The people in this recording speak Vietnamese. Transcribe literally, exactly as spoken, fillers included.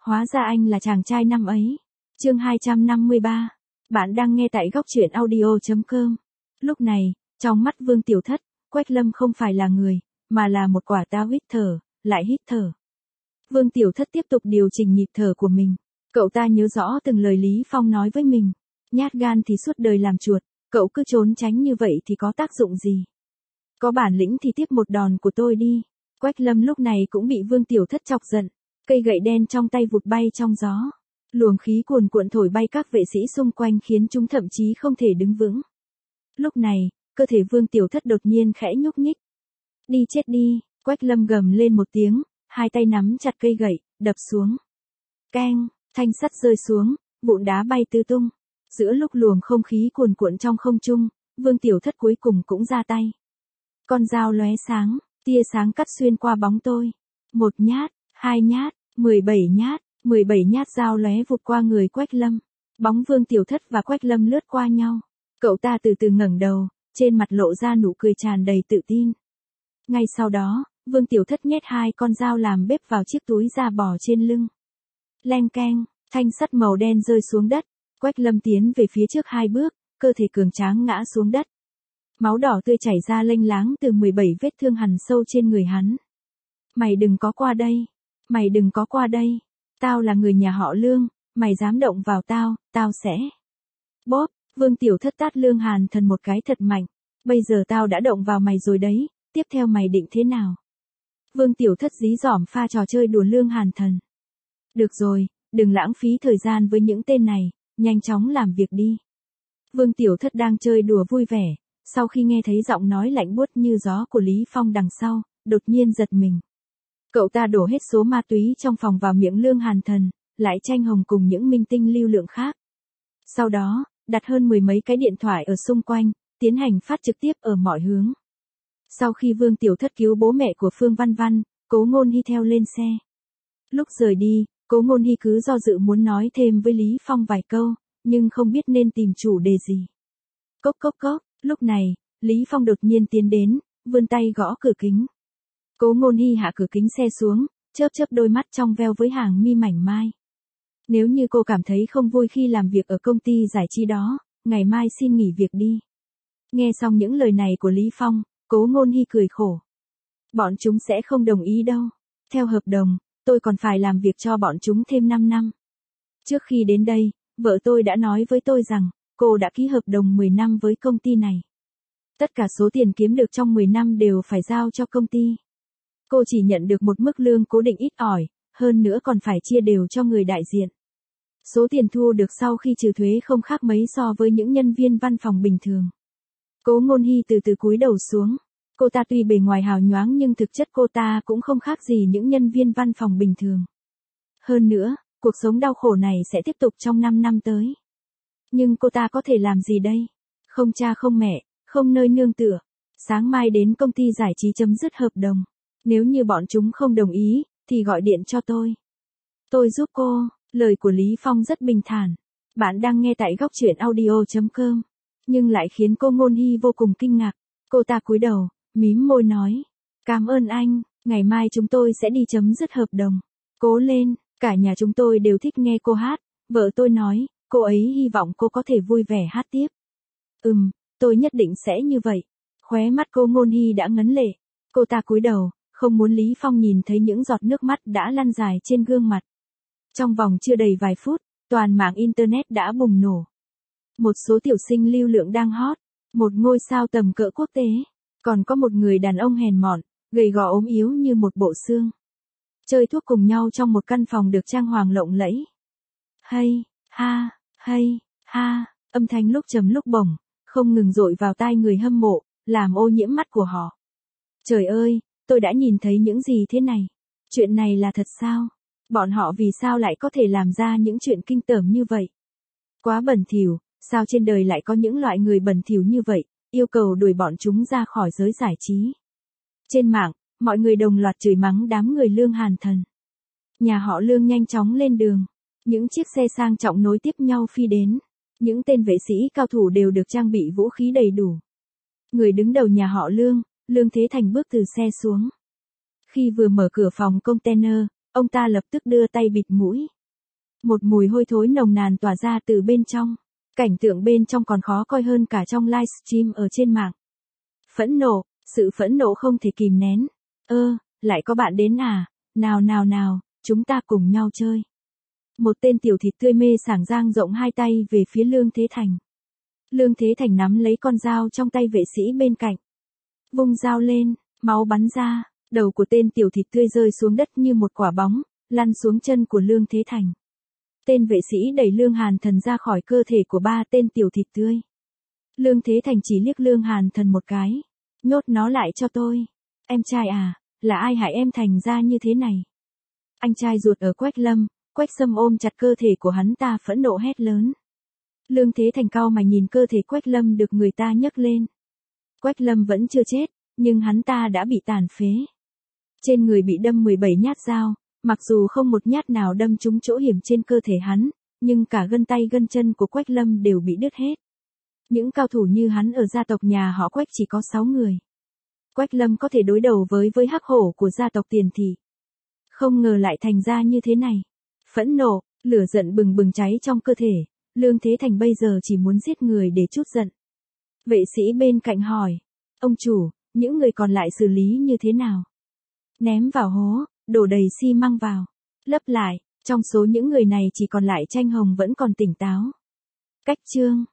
Hóa ra anh là chàng trai năm ấy. Chương hai trăm năm mươi ba. Bạn đang nghe tại góc truyện audio chấm com. Lúc này, trong mắt Vương Tiểu Thất, Quách Lâm không phải là người, mà là một quả táo hít thở, lại hít thở. Vương Tiểu Thất tiếp tục điều chỉnh nhịp thở của mình. Cậu ta nhớ rõ từng lời Lý Phong nói với mình. Nhát gan thì suốt đời làm chuột, cậu cứ trốn tránh như vậy thì có tác dụng gì? Có bản lĩnh thì tiếp một đòn của tôi đi. Quách Lâm lúc này cũng bị Vương Tiểu Thất chọc giận. Cây gậy đen trong tay vụt bay trong gió. Luồng khí cuồn cuộn thổi bay các vệ sĩ xung quanh khiến chúng thậm chí không thể đứng vững. Lúc này, cơ thể Vương Tiểu Thất đột nhiên khẽ nhúc nhích. Đi chết đi, Quách Lâm gầm lên một tiếng, hai tay nắm chặt cây gậy, đập xuống. Keng, thanh sắt rơi xuống, vụn đá bay tứ tung. Giữa lúc luồng không khí cuồn cuộn trong không trung, Vương Tiểu Thất cuối cùng cũng ra tay. Con dao lóe sáng, tia sáng cắt xuyên qua bóng tôi. Một nhát, hai nhát, mười bảy nhát, mười bảy nhát dao lóe vụt qua người Quách Lâm. Bóng Vương Tiểu Thất và Quách Lâm lướt qua nhau. Cậu ta từ từ ngẩng đầu, trên mặt lộ ra nụ cười tràn đầy tự tin. Ngay sau đó, Vương Tiểu Thất nhét hai con dao làm bếp vào chiếc túi da bò trên lưng. Leng keng, thanh sắt màu đen rơi xuống đất. Quách Lâm tiến về phía trước hai bước, cơ thể cường tráng ngã xuống đất. Máu đỏ tươi chảy ra lênh láng từ mười bảy vết thương hằn sâu trên người hắn. Mày đừng có qua đây, mày đừng có qua đây. Tao là người nhà họ Lương, mày dám động vào tao, tao sẽ. Bóp, Vương Tiểu Thất tát Lương Hàn Thần một cái thật mạnh. Bây giờ tao đã động vào mày rồi đấy, tiếp theo mày định thế nào? Vương Tiểu Thất dí dỏm pha trò chơi đùa Lương Hàn Thần. Được rồi, đừng lãng phí thời gian với những tên này, nhanh chóng làm việc đi. Vương Tiểu Thất đang chơi đùa vui vẻ, sau khi nghe thấy giọng nói lạnh buốt như gió của Lý Phong đằng sau, đột nhiên giật mình. Cậu ta đổ hết số ma túy trong phòng vào miệng Lương Hàn Thần, lại tranh hồng cùng những minh tinh lưu lượng khác. Sau đó, đặt hơn mười mấy cái điện thoại ở xung quanh, tiến hành phát trực tiếp ở mọi hướng. Sau khi Vương Tiểu Thất cứu bố mẹ của Phương Văn Văn, Cố Ngôn Hy theo lên xe. Lúc rời đi, Cố Ngôn Hy cứ do dự muốn nói thêm với Lý Phong vài câu, nhưng không biết nên tìm chủ đề gì. Cốc cốc cốc, lúc này, Lý Phong đột nhiên tiến đến, vươn tay gõ cửa kính. Cố Ngôn Hy hạ cửa kính xe xuống, chớp chớp đôi mắt trong veo với hàng mi mảnh mai. Nếu như cô cảm thấy không vui khi làm việc ở công ty giải trí đó, ngày mai xin nghỉ việc đi. Nghe xong những lời này của Lý Phong, Cố Ngôn Hy cười khổ. Bọn chúng sẽ không đồng ý đâu. Theo hợp đồng, tôi còn phải làm việc cho bọn chúng thêm năm năm. Trước khi đến đây, vợ tôi đã nói với tôi rằng, cô đã ký hợp đồng mười năm với công ty này. Tất cả số tiền kiếm được trong mười năm đều phải giao cho công ty. Cô chỉ nhận được một mức lương cố định ít ỏi, hơn nữa còn phải chia đều cho người đại diện. Số tiền thu được sau khi trừ thuế không khác mấy so với những nhân viên văn phòng bình thường. Cố Ngôn Hy từ từ cúi đầu xuống. Cô ta tuy bề ngoài hào nhoáng nhưng thực chất cô ta cũng không khác gì những nhân viên văn phòng bình thường. Hơn nữa, cuộc sống đau khổ này sẽ tiếp tục trong năm năm tới. Nhưng cô ta có thể làm gì đây? Không cha không mẹ, không nơi nương tựa. Sáng mai đến công ty giải trí chấm dứt hợp đồng. Nếu như bọn chúng không đồng ý, thì gọi điện cho tôi. Tôi giúp cô. Lời của Lý Phong rất bình thản. Bạn đang nghe tại góc truyện audio chấm com. Nhưng lại khiến cô Ngôn Hy vô cùng kinh ngạc. Cô ta cúi đầu, mím môi nói. Cảm ơn anh, ngày mai chúng tôi sẽ đi chấm dứt hợp đồng. Cố lên, cả nhà chúng tôi đều thích nghe cô hát. Vợ tôi nói, cô ấy hy vọng cô có thể vui vẻ hát tiếp. Ừm, tôi nhất định sẽ như vậy. Khóe mắt cô Ngôn Hy đã ngấn lệ. Cô ta cúi đầu, không muốn Lý Phong nhìn thấy những giọt nước mắt đã lăn dài trên gương mặt. Trong vòng chưa đầy vài phút, toàn mạng Internet đã bùng nổ. Một số tiểu sinh lưu lượng đang hot, một ngôi sao tầm cỡ quốc tế, còn có một người đàn ông hèn mọn, gầy gò ốm yếu như một bộ xương. Chơi thuốc cùng nhau trong một căn phòng được trang hoàng lộng lẫy. Hay, ha, hay, ha, âm thanh lúc trầm lúc bổng, không ngừng dội vào tai người hâm mộ, làm ô nhiễm mắt của họ. Trời ơi, tôi đã nhìn thấy những gì thế này? Chuyện này là thật sao? Bọn họ vì sao lại có thể làm ra những chuyện kinh tởm như vậy? Quá bẩn thỉu, sao trên đời lại có những loại người bẩn thỉu như vậy, yêu cầu đuổi bọn chúng ra khỏi giới giải trí. Trên mạng, mọi người đồng loạt chửi mắng đám người Lương Hàn Thần. Nhà họ Lương nhanh chóng lên đường. Những chiếc xe sang trọng nối tiếp nhau phi đến. Những tên vệ sĩ cao thủ đều được trang bị vũ khí đầy đủ. Người đứng đầu nhà họ Lương, Lương Thế Thành bước từ xe xuống. Khi vừa mở cửa phòng container, Ông ta lập tức đưa tay bịt mũi. Một mùi hôi thối nồng nàn tỏa ra từ bên trong. Cảnh tượng bên trong còn khó coi hơn cả trong livestream ở trên mạng. Phẫn nộ, sự phẫn nộ không thể kìm nén. Ơ, lại có bạn đến à? Nào nào nào, chúng ta cùng nhau chơi. Một tên tiểu thịt tươi mê sảng dang rộng hai tay về phía Lương Thế Thành. Lương Thế Thành nắm lấy con dao trong tay vệ sĩ bên cạnh. Vung dao lên, máu bắn ra, đầu của tên tiểu thịt tươi rơi xuống đất như một quả bóng, lăn xuống chân của Lương Thế Thành. Tên vệ sĩ đẩy Lương Hàn Thần ra khỏi cơ thể của ba tên tiểu thịt tươi. Lương Thế Thành chỉ liếc Lương Hàn Thần một cái. Nhốt nó lại cho tôi. Em trai à, là ai hại em thành ra như thế này? Anh trai ruột ở Quách Lâm, Quách Sâm ôm chặt cơ thể của hắn ta phẫn nộ hét lớn. Lương Thế Thành cau mày nhìn cơ thể Quách Lâm được người ta nhấc lên. Quách Lâm vẫn chưa chết, nhưng hắn ta đã bị tàn phế. Trên người bị đâm mười bảy nhát dao, mặc dù không một nhát nào đâm trúng chỗ hiểm trên cơ thể hắn, nhưng cả gân tay gân chân của Quách Lâm đều bị đứt hết. Những cao thủ như hắn ở gia tộc nhà họ Quách chỉ có sáu người. Quách Lâm có thể đối đầu với với hắc hổ của gia tộc Tiền Thị. Không ngờ lại thành ra như thế này. Phẫn nộ, lửa giận bừng bừng cháy trong cơ thể, Lương Thế Thành bây giờ chỉ muốn giết người để trút giận. Vệ sĩ bên cạnh hỏi, ông chủ, những người còn lại xử lý như thế nào? Ném vào hố, đổ đầy xi măng vào, lấp lại, trong số những người này chỉ còn lại Tranh Hồng vẫn còn tỉnh táo. Cách chương